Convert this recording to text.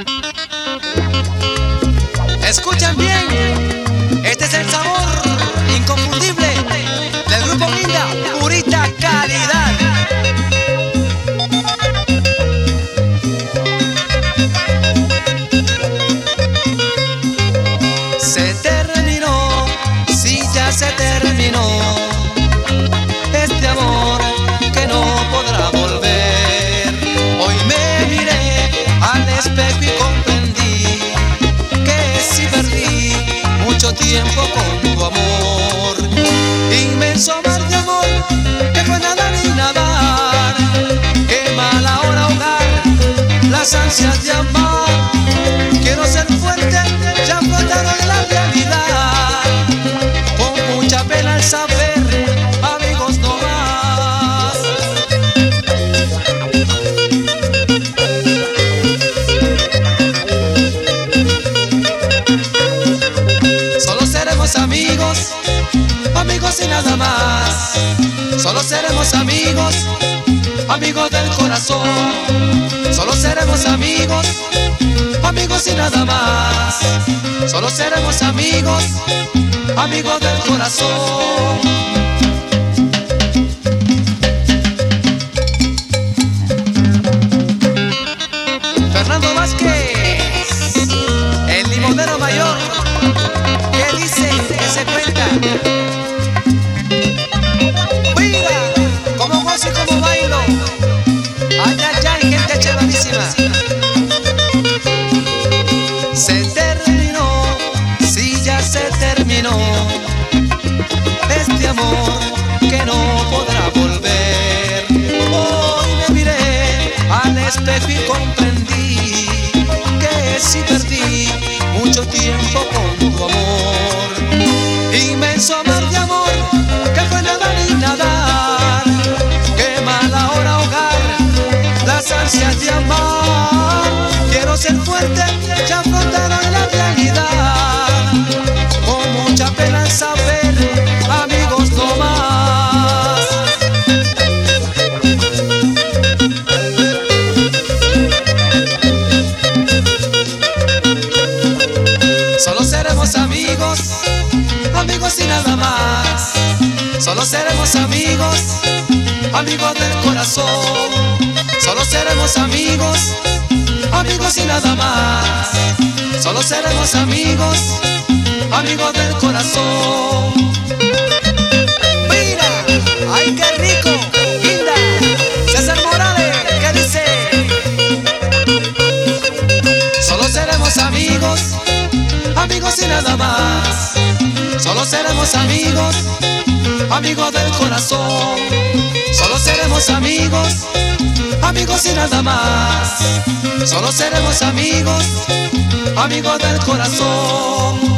Escuchen bien, este es el sabor inconfundible del grupo Guinda, purita calidad. Se terminó, sí ya se terminó, este amor que no podrá volver. Hoy me miré al espejo y comprendí que sí perdí mucho tiempo con tu amor. Inmenso mar de amor que fue nadar y nadar, qué mala hora ahogar las ansias de amar. Quiero ser fuerte, ya flotado en la realidad, con mucha pena al saber, amigos no más. Solo seremos amigos, amigos y nada más. Solo seremos amigos, amigos del corazón. Solo seremos amigos, amigos y nada más. Solo seremos amigos, amigos del corazón. Fernando Vázquez, el limonero mayor, que dice que se cuenta. Mira cómo gozo y cómo bailo. Ay, ay, ay, gente chéverísima. Se terminó, sí ya se terminó, este amor que no podrá volver. Hoy me miré al espejo y comprendí que sí perdí mucho tiempo con tu amor. Inmenso mar de amor que fue nadar y nadar, qué mala hora ahogar las ansias de amar. Quiero ser fuerte, ya flotado en la realidad, con mucha pena al saber, amigos no más. Solo seremos amigos, amigos y nada más. Solo seremos amigos, amigos del corazón. Solo seremos amigos, amigos y nada más. Solo seremos amigos, amigos del corazón. Mira, ay qué rico, Guinda, César Morales, ¿qué dice? Solo seremos amigos, amigos y nada más. Solo seremos amigos, amigos del corazón. Solo seremos amigos, amigos y nada más. Solo seremos amigos, amigos del corazón.